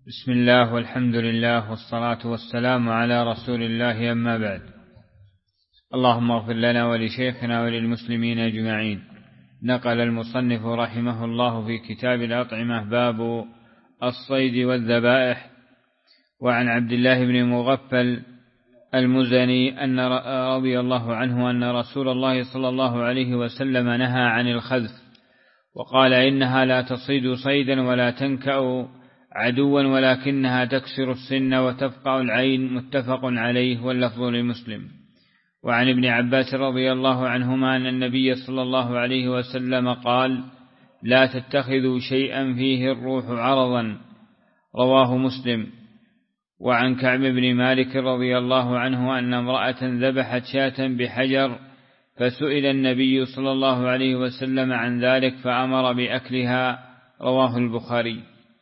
بسم الله والحمد لله والصلاة والسلام على رسول الله، أما بعد. اللهم اغفر لنا ولشيخنا وللمسلمين أجمعين. نقل المصنف رحمه الله في كتاب الأطعمة باب الصيد والذبائح. وعن عبد الله بن مغفل المزني أن رضي الله عنه أن رسول الله صلى الله عليه وسلم نهى عن الخذف، وقال إنها لا تصيد صيدا ولا تنكأ عدوا ولكنها تكسر السن وتفقع العين، متفق عليه، واللفظ لمسلم. وعن ابن عباس رضي الله عنهما أن النبي صلى الله عليه وسلم قال: لا تتخذوا شيئا فيه الروح عرضا، رواه مسلم. وعن كعب بن مالك رضي الله عنه أن امرأة ذبحت شاة بحجر، فسئل النبي صلى الله عليه وسلم عن ذلك فأمر بأكلها، رواه البخاري.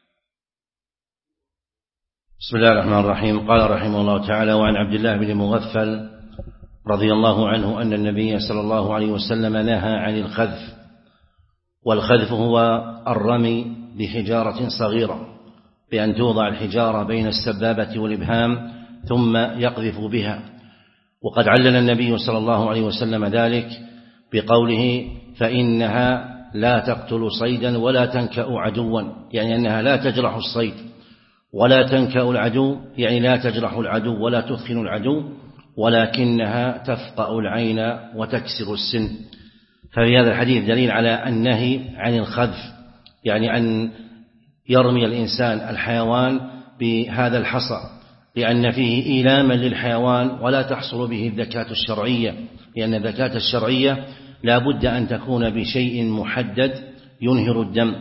بسم الله الرحمن الرحيم. قال رحمه الله تعالى: وعن عبد الله بن مغفل رضي الله عنه أن النبي صلى الله عليه وسلم نهى عن الخذف. والخذف هو الرمي بحجارة صغيرة، بأن توضع الحجارة بين السبابة والإبهام ثم يقذف بها. وقد علل النبي صلى الله عليه وسلم ذلك بقوله: فإنها لا تقتل صيدا ولا تنكأ عدوا، يعني أنها لا تجرح الصيد، ولا تنكأ العدو يعني لا تجرح العدو ولا تثخن العدو، ولكنها تفقأ العين وتكسر السن. ففي هذا الحديث دليل على النهي عن الخذف، يعني أن يرمي الإنسان الحيوان بهذا الحصى، لأن فيه إيلاما للحيوان ولا تحصل به الذكاة الشرعية، لأن الذكاة الشرعية لا بد أن تكون بشيء محدد ينهر الدم.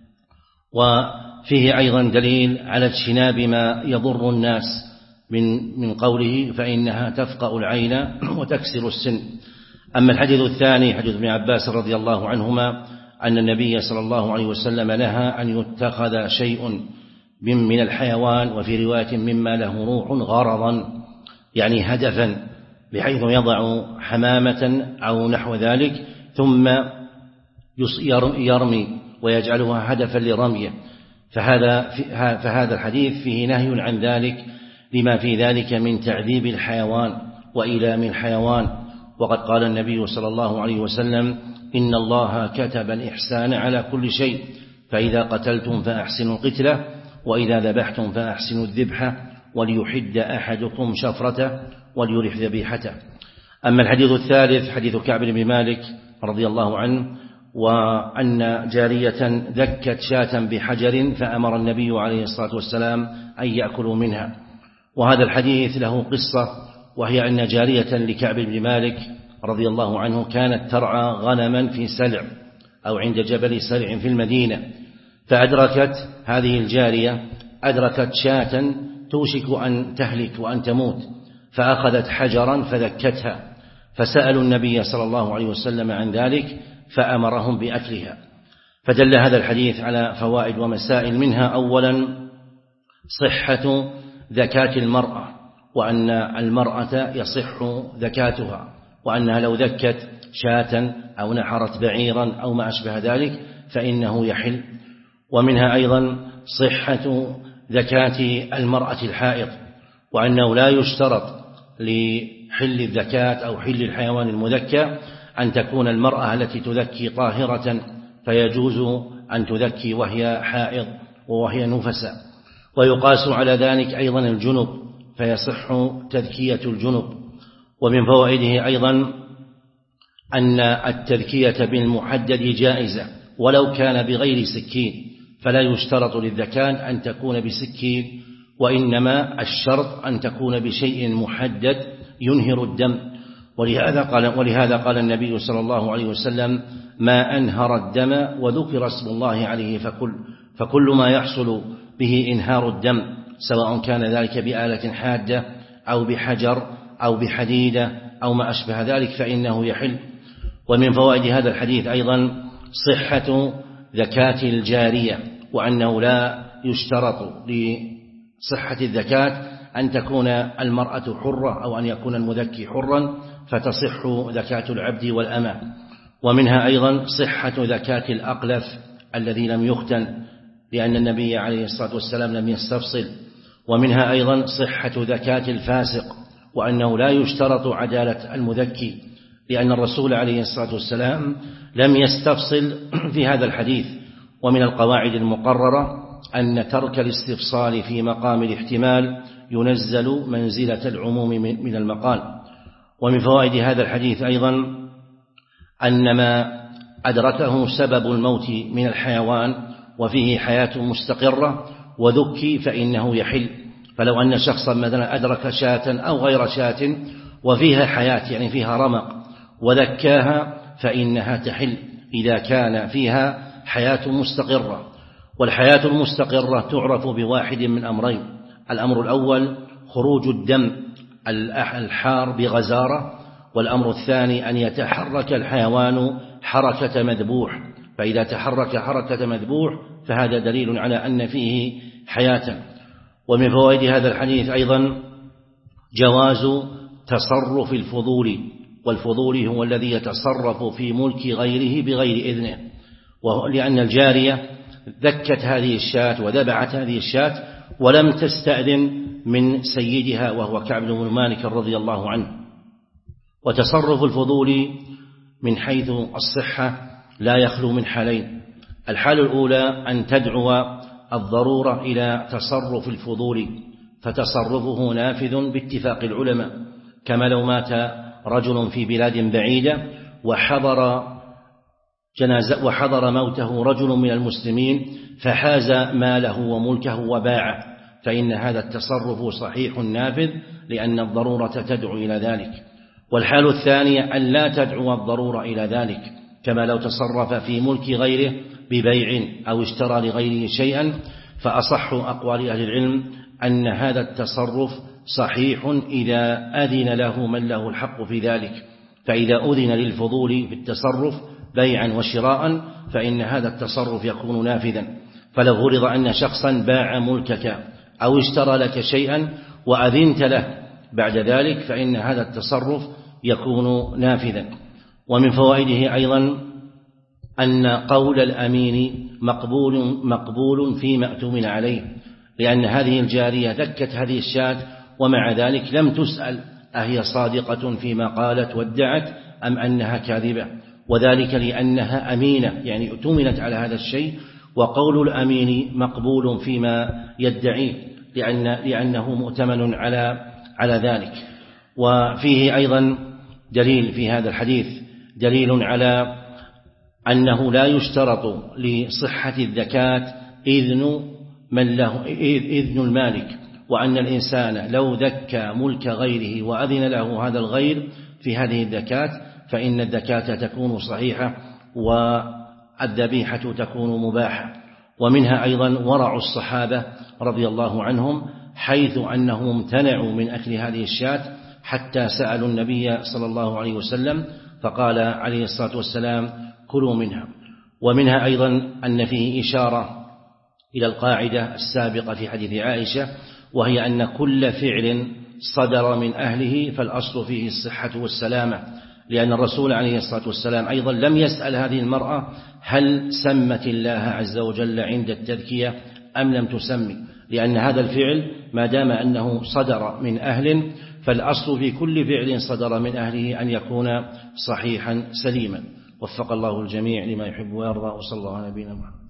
وفيه أيضا دليل على اجتناب ما يضر الناس من قوله: فإنها تفقأ العين وتكسر السن. أما الحديث الثاني حديث ابن عباس رضي الله عنهما أن النبي صلى الله عليه وسلم نهى أن يتخذ شيء من الحيوان، وفي رواية مما له روح غرضا، يعني هدفا، بحيث يضع حمامة أو نحو ذلك ثم يرمي ويجعلها هدفا لرميه. فهذا الحديث فيه نهي عن ذلك لما في ذلك من تعذيب الحيوان وإيلام الحيوان. وقد قال النبي صلى الله عليه وسلم: إن الله كتب الإحسان على كل شيء، فإذا قتلتم فأحسنوا القتلة، وإذا ذبحتم فأحسنوا الذبحة، وليحد أحدكم شفرته وليرح ذبيحته. أما الحديث الثالث حديث كعب بن مالك رضي الله عنه، وأن جارية ذكت شاة بحجر فأمر النبي عليه الصلاة والسلام أن يأكلوا منها. وهذا الحديث له قصة، وهي أن جارية لكعب بن مالك رضي الله عنه كانت ترعى غنما في سلع أو عند جبل سلع في المدينة، فأدركت هذه الجارية شاة توشك أن تهلك وأن تموت، فأخذت حجرا فذكتها، فسألوا النبي صلى الله عليه وسلم عن ذلك فأمرهم بأكلها. فدل هذا الحديث على فوائد ومسائل، منها أولا صحة ذكاة المرأة، وأن المرأة يصح ذكاتها، وأنها لو ذكت شاة أو نحرت بعيرا أو ما أشبه ذلك فإنه يحل. ومنها أيضا صحة ذكاة المرأة الحائض، وأنه لا يشترط لحل الذكاة أو حل الحيوان المذكى أن تكون المرأة التي تذكي طاهرة، فيجوز أن تذكي وهي حائض وهي نفساء. ويقاس على ذلك أيضا الجنب، فيصح تذكية الجنب. ومن فوائده أيضا أن التذكية بالمحدد جائزة ولو كان بغير سكين، فلا يشترط للذكاة أن تكون بسكين، وإنما الشرط أن تكون بشيء محدد ينهر الدم. ولهذا قال النبي صلى الله عليه وسلم: ما أنهر الدم وذكر اسم الله عليه فكل ما يحصل به إنهار الدم، سواء كان ذلك بآلة حادة أو بحجر أو بحديدة أو ما أشبه ذلك فإنه يحل. ومن فوائد هذا الحديث أيضا صحة ذكاة الجارية، وأنه لا يشترط لصحة الذكاة أن تكون المرأة حرة أو أن يكون المذكي حرا، فتصح ذكاة العبد والأمة. ومنها أيضا صحة ذكاة الأقلف الذي لم يختن، لأن النبي عليه الصلاة والسلام لم يستفصل. ومنها أيضا صحة زكاة الفاسق، وأنه لا يشترط عدالة المذكي، لأن الرسول عليه الصلاة والسلام لم يستفصل في هذا الحديث. ومن القواعد المقررة أن ترك الاستفصال في مقام الاحتمال ينزل منزلة العموم من المقال. ومن فوائد هذا الحديث أيضا أن ما أدركه سبب الموت من الحيوان وفيه حياة مستقرة وذكي فإنه يحل. فلو أن شخصا مثلا أدرك شاة أو غير شاة وفيها حياة يعني فيها رمق وذكاها فإنها تحل إذا كان فيها حياة مستقرة. والحياة المستقرة تعرف بواحد من أمرين: الأمر الأول خروج الدم الحار بغزارة، والأمر الثاني أن يتحرك الحيوان حركة مذبوح، فإذا تحرك حركة مذبوح فهذا دليل على أن فيه حياة. ومن فوائد هذا الحديث أيضا جواز تصرف الفضول، والفضول هو الذي يتصرف في ملك غيره بغير إذنه، لأن الجارية ذكت هذه الشاة وذبحت هذه الشاة ولم تستأذن من سيدها وهو كعب بن مالك رضي الله عنه. وتصرف الفضول من حيث الصحة لا يخلو من حالين: الحال الأولى أن تدعو الضرورة إلى تصرف الفضول، فتصرفه نافذ باتفاق العلماء، كما لو مات رجل في بلاد بعيدة وحضر موته رجل من المسلمين فحاز ماله وملكه وباعه، فإن هذا التصرف صحيح نافذ لأن الضرورة تدعو إلى ذلك. والحال الثانية أن لا تدعو الضرورة إلى ذلك، كما لو تصرف في ملك غيره ببيع أو اشترى لغيره شيئا، فأصح أقوال أهل العلم أن هذا التصرف صحيح إذا أذن له من له الحق في ذلك. فإذا أذن للفضول في التصرف بيعا وشراء فإن هذا التصرف يكون نافذا. فلو فرض أن شخصا باع ملكك أو اشترى لك شيئا وأذنت له بعد ذلك فإن هذا التصرف يكون نافذا. ومن فوائده أيضا أن قول الأمين مقبول فيما اؤتمن عليه، لأن هذه الجارية ذكت هذه الشاة ومع ذلك لم تسأل أهي صادقة فيما قالت وادعت أم أنها كاذبة، وذلك لأنها أمينة يعني اؤتمنت على هذا الشيء. وقول الأمين مقبول فيما يدعيه لأنه مؤتمن على ذلك. وفيه أيضا دليل في هذا الحديث دليل على أنه لا يشترط لصحة الزكاة إذن المالك، وأن الإنسان لو ذكى ملك غيره وأذن له هذا الغير في هذه الزكاة فإن الزكاة تكون صحيحة والذبيحة تكون مباحة. ومنها أيضا ورع الصحابة رضي الله عنهم، حيث أنهم امتنعوا من أكل هذه الشاة حتى سألوا النبي صلى الله عليه وسلم فقال عليه الصلاة والسلام: كلوا منها. ومنها أيضا أن فيه إشارة إلى القاعدة السابقة في حديث عائشة، وهي أن كل فعل صدر من أهله فالأصل فيه الصحة والسلامة، لأن الرسول عليه الصلاة والسلام أيضا لم يسأل هذه المرأة هل سمت الله عز وجل عند التذكية أم لم تسمي، لأن هذا الفعل ما دام أنه صدر من أهل فالأصل في كل فعل صدر من أهله أن يكون صحيحا سليما. وفق الله الجميع لما يحب ويرضى، وصلى الله على نبينا محمد.